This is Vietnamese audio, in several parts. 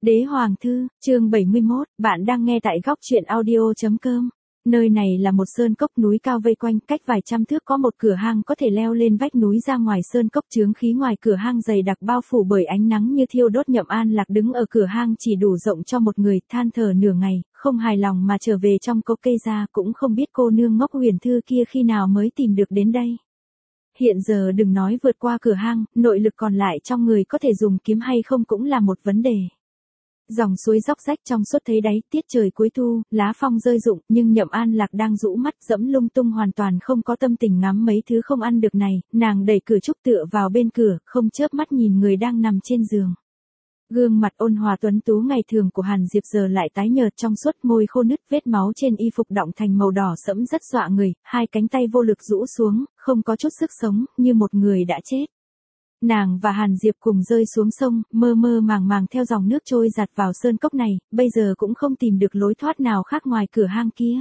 Đế Hoàng Thư, chương 71, bạn đang nghe tại góc truyện audio.com. Nơi này là một sơn cốc núi cao vây quanh, cách vài trăm thước có một cửa hang có thể leo lên vách núi ra ngoài sơn cốc, chướng khí ngoài cửa hang dày đặc bao phủ bởi ánh nắng như thiêu đốt. Nhậm An Lạc đứng ở cửa hang chỉ đủ rộng cho một người, than thở nửa ngày, không hài lòng mà trở về trong cốc cây ra, cũng không biết cô nương ngốc Huyền Thư kia khi nào mới tìm được đến đây. Hiện giờ đừng nói vượt qua cửa hang, nội lực còn lại trong người có thể dùng kiếm hay không cũng là một vấn đề. Dòng suối róc rách trong suốt thấy đáy, tiết trời cuối thu, lá phong rơi rụng, nhưng Nhậm An Lạc đang rũ mắt dẫm lung tung, hoàn toàn không có tâm tình ngắm mấy thứ không ăn được này. Nàng đẩy cửa trúc tựa vào bên cửa, không chớp mắt nhìn người đang nằm trên giường. Gương mặt ôn hòa tuấn tú ngày thường của Hàn Diệp giờ lại tái nhợt, trong suốt môi khô nứt, vết máu trên y phục đọng thành màu đỏ sẫm rất dọa người, hai cánh tay vô lực rũ xuống, không có chút sức sống, như một người đã chết. Nàng và Hàn Diệp cùng rơi xuống sông, mơ mơ màng màng theo dòng nước trôi giạt vào sơn cốc này, bây giờ cũng không tìm được lối thoát nào khác ngoài cửa hang kia.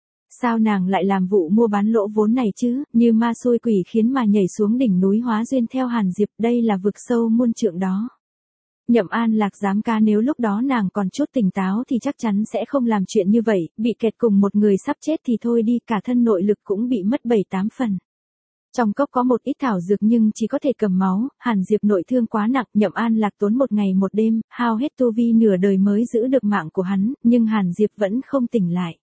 Sao nàng lại làm vụ mua bán lỗ vốn này chứ, như ma xui quỷ khiến mà nhảy xuống đỉnh núi hóa duyên theo Hàn Diệp, đây là vực sâu muôn trượng đó. Nhậm An Lạc dám ca nếu lúc đó nàng còn chút tỉnh táo thì chắc chắn sẽ không làm chuyện như vậy, bị kẹt cùng một người sắp chết thì thôi đi, cả thân nội lực cũng bị mất 7-8 phần. Trong cốc có một ít thảo dược nhưng chỉ có thể cầm máu, Hàn Diệp nội thương quá nặng, Nhậm An Lạc tốn một ngày một đêm, hao hết tu vi nửa đời mới giữ được mạng của hắn, nhưng Hàn Diệp vẫn không tỉnh lại.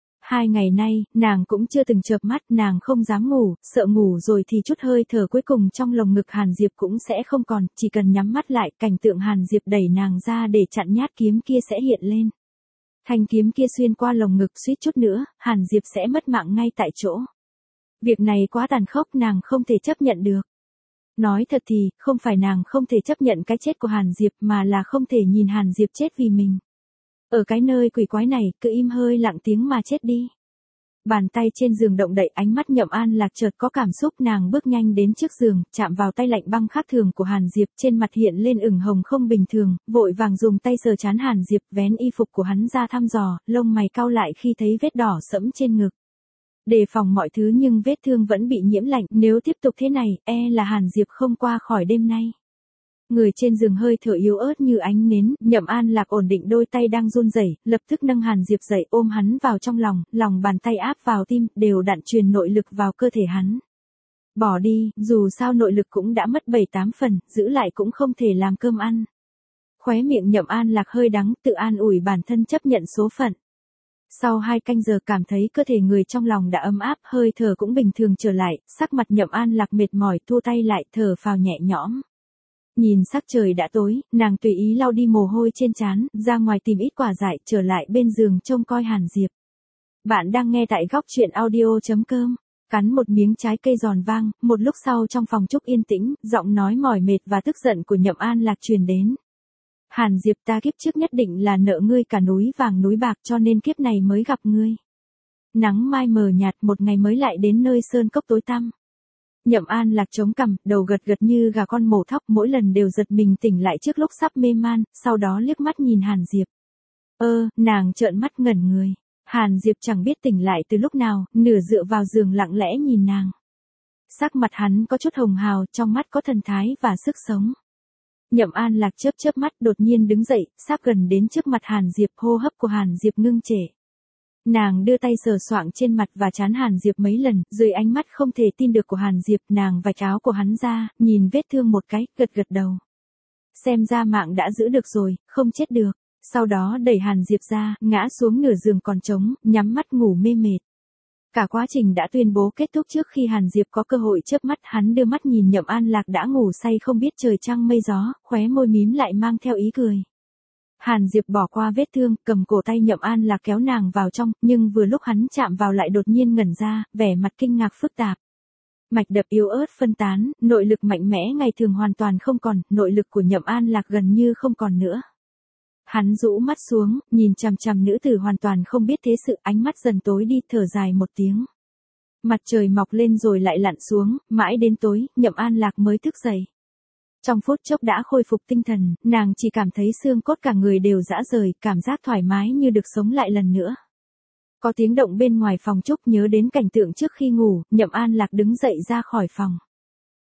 2 ngày nay, nàng cũng chưa từng chợp mắt, nàng không dám ngủ, sợ ngủ rồi thì chút hơi thở cuối cùng trong lồng ngực Hàn Diệp cũng sẽ không còn, chỉ cần nhắm mắt lại, cảnh tượng Hàn Diệp đẩy nàng ra để chặn nhát kiếm kia sẽ hiện lên. Thanh kiếm kia xuyên qua lồng ngực, suýt chút nữa, Hàn Diệp sẽ mất mạng ngay tại chỗ. Việc này quá tàn khốc, nàng không thể chấp nhận được. Nói thật thì, không phải nàng không thể chấp nhận cái chết của Hàn Diệp mà là không thể nhìn Hàn Diệp chết vì mình. Ở cái nơi quỷ quái này, cứ im hơi lặng tiếng mà chết đi. Bàn tay trên giường động đậy, ánh mắt Nhậm An Lạc chợt có cảm xúc, nàng bước nhanh đến trước giường, chạm vào tay lạnh băng khác thường của Hàn Diệp, trên mặt hiện lên ửng hồng không bình thường, vội vàng dùng tay sờ trán Hàn Diệp, vén y phục của hắn ra thăm dò, lông mày cau lại khi thấy vết đỏ sẫm trên ngực. Đề phòng mọi thứ nhưng vết thương vẫn bị nhiễm lạnh, nếu tiếp tục thế này, là Hàn Diệp không qua khỏi đêm nay. Người trên giường hơi thở yếu ớt như ánh nến, Nhậm An Lạc ổn định đôi tay đang run rẩy, lập tức nâng Hàn Diệp dậy, ôm hắn vào trong lòng, lòng bàn tay áp vào tim, đều đặn truyền nội lực vào cơ thể hắn. Bỏ đi, dù sao nội lực cũng đã mất 7-8 phần, giữ lại cũng không thể làm cơm ăn. Khóe miệng Nhậm An Lạc hơi đắng, tự an ủi bản thân chấp nhận số phận. Sau 2 canh giờ cảm thấy cơ thể người trong lòng đã ấm áp, hơi thở cũng bình thường trở lại, sắc mặt Nhậm An Lạc mệt mỏi, thu tay lại, thở phào nhẹ nhõm. Nhìn sắc trời đã tối, nàng tùy ý lau đi mồ hôi trên trán, ra ngoài tìm ít quả dại, trở lại bên giường trông coi Hàn Diệp. Bạn đang nghe tại góc truyện audio.com. Cắn một miếng trái cây giòn vang, một lúc sau trong phòng trúc yên tĩnh, giọng nói mỏi mệt và tức giận của Nhậm An Lạc truyền đến. Hàn Diệp, ta kiếp trước nhất định là nợ ngươi cả núi vàng núi bạc, cho nên kiếp này mới gặp ngươi. Nắng mai mờ nhạt, một ngày mới lại đến nơi sơn cốc tối tăm. Nhậm An Lạc chống cằm, đầu gật gật như gà con mổ thóc, mỗi lần đều giật mình tỉnh lại trước lúc sắp mê man, sau đó liếc mắt nhìn Hàn Diệp. Nàng trợn mắt ngẩn người. Hàn Diệp chẳng biết tỉnh lại từ lúc nào, nửa dựa vào giường lặng lẽ nhìn nàng. Sắc mặt hắn có chút hồng hào, trong mắt có thần thái và sức sống. Nhậm An Lạc chớp mắt, đột nhiên đứng dậy, sắp gần đến trước mặt Hàn Diệp, hô hấp của Hàn Diệp ngưng trệ. Nàng đưa tay sờ soạng trên mặt và trán Hàn Diệp mấy lần, dưới ánh mắt không thể tin được của Hàn Diệp, nàng vạch áo của hắn ra, nhìn vết thương một cái, gật gật đầu. Xem ra mạng đã giữ được rồi, không chết được. Sau đó đẩy Hàn Diệp ra, ngã xuống nửa giường còn trống, nhắm mắt ngủ mê mệt. Cả quá trình đã tuyên bố kết thúc trước khi Hàn Diệp có cơ hội chớp mắt, hắn đưa mắt nhìn Nhậm An Lạc đã ngủ say không biết trời trăng mây gió, khóe môi mím lại mang theo ý cười. Hàn Diệp bỏ qua vết thương, cầm cổ tay Nhậm An Lạc kéo nàng vào trong, nhưng vừa lúc hắn chạm vào lại đột nhiên ngẩn ra, vẻ mặt kinh ngạc phức tạp. Mạch đập yếu ớt phân tán, nội lực mạnh mẽ ngày thường hoàn toàn không còn, nội lực của Nhậm An Lạc gần như không còn nữa. Hắn rũ mắt xuống, nhìn chằm chằm nữ tử hoàn toàn không biết thế sự, ánh mắt dần tối đi, thở dài một tiếng. Mặt trời mọc lên rồi lại lặn xuống, mãi đến tối, Nhậm An Lạc mới thức dậy. Trong phút chốc đã khôi phục tinh thần, nàng chỉ cảm thấy xương cốt cả người đều rã rời, cảm giác thoải mái như được sống lại lần nữa. Có tiếng động bên ngoài phòng trúc, nhớ đến cảnh tượng trước khi ngủ, Nhậm An Lạc đứng dậy ra khỏi phòng.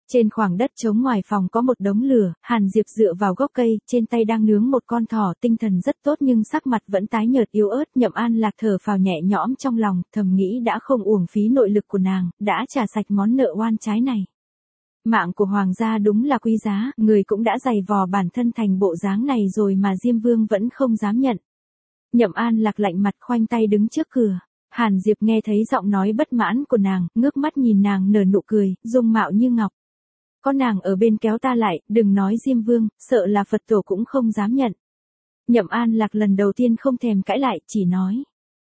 Trên khoảng đất trống ngoài phòng có một đống lửa, Hàn Diệp dựa vào gốc cây, trên tay đang nướng một con thỏ, tinh thần rất tốt nhưng sắc mặt vẫn tái nhợt yếu ớt. Nhậm An Lạc thở phào nhẹ nhõm trong lòng, thầm nghĩ đã không uổng phí nội lực của nàng, đã trả sạch món nợ oan trái này. Mạng của hoàng gia đúng là quý giá, người cũng đã dày vò bản thân thành bộ dáng này rồi mà Diêm Vương vẫn không dám nhận. Nhậm An Lạc lạnh mặt khoanh tay đứng trước cửa. Hàn Diệp nghe thấy giọng nói bất mãn của nàng, ngước mắt nhìn nàng nở nụ cười, dung mạo như ngọc. Có nàng ở bên kéo ta lại, đừng nói Diêm Vương, sợ là Phật tổ cũng không dám nhận. Nhậm An Lạc lần đầu tiên không thèm cãi lại, chỉ nói.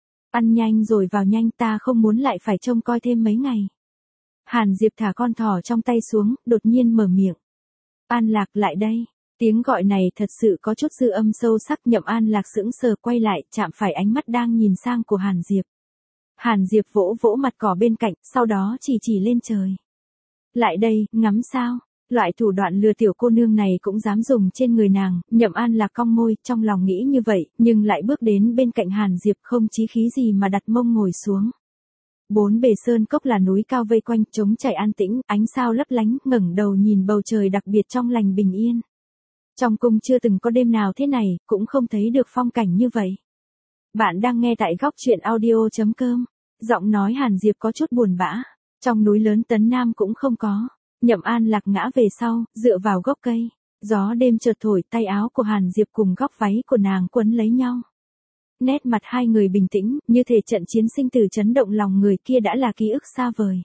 Ăn nhanh rồi vào nhanh, ta không muốn lại phải trông coi thêm mấy ngày. Hàn Diệp thả con thỏ trong tay xuống, đột nhiên mở miệng. An Lạc lại đây. Tiếng gọi này thật sự có chút dư âm sâu sắc. Nhậm An Lạc sững sờ quay lại, chạm phải ánh mắt đang nhìn sang của Hàn Diệp. Hàn Diệp vỗ vỗ mặt cỏ bên cạnh, sau đó chỉ lên trời. Lại đây, ngắm sao? Loại thủ đoạn lừa tiểu cô nương này cũng dám dùng trên người nàng. Nhậm An Lạc cong môi, trong lòng nghĩ như vậy, nhưng lại bước đến bên cạnh Hàn Diệp không chí khí gì mà đặt mông ngồi xuống. Bốn bề sơn cốc là núi cao vây quanh, trống trải an tĩnh, ánh sao lấp lánh, ngẩng đầu nhìn bầu trời đặc biệt trong lành bình yên. Trong cung chưa từng có đêm nào thế này, cũng không thấy được phong cảnh như vậy. Bạn đang nghe tại góc truyện audio.com. Giọng nói Hàn Diệp có chút buồn bã. Trong núi lớn Tấn Nam cũng không có. Nhậm An Lạc ngã về sau, dựa vào gốc cây. Gió đêm chợt thổi, tay áo của Hàn Diệp cùng góc váy của nàng quấn lấy nhau. Nét mặt hai người bình tĩnh, như thể trận chiến sinh tử chấn động lòng người kia đã là ký ức xa vời.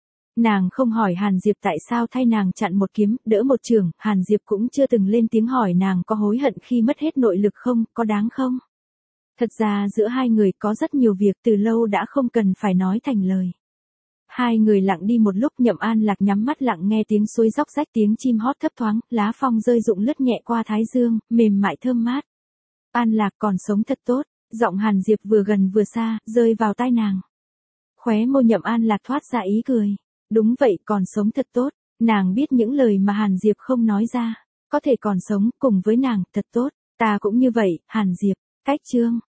Nàng không hỏi Hàn Diệp tại sao thay nàng chặn một kiếm, đỡ một chưởng, Hàn Diệp cũng chưa từng lên tiếng hỏi nàng có hối hận khi mất hết nội lực không, có đáng không? Thật ra giữa hai người có rất nhiều việc từ lâu đã không cần phải nói thành lời. Hai người lặng đi một lúc. Nhậm An Lạc nhắm mắt lặng nghe tiếng suối róc rách, tiếng chim hót thấp thoáng, lá phong rơi rụng lướt nhẹ qua thái dương, mềm mại thơm mát. An Lạc còn sống thật tốt, giọng Hàn Diệp vừa gần vừa xa, rơi vào tai nàng. Khóe môi Nhậm An Lạc thoát ra ý cười. Đúng vậy, còn sống thật tốt. Nàng biết những lời mà Hàn Diệp không nói ra. Có thể còn sống cùng với nàng, thật tốt. Ta cũng như vậy, Hàn Diệp. Cách chương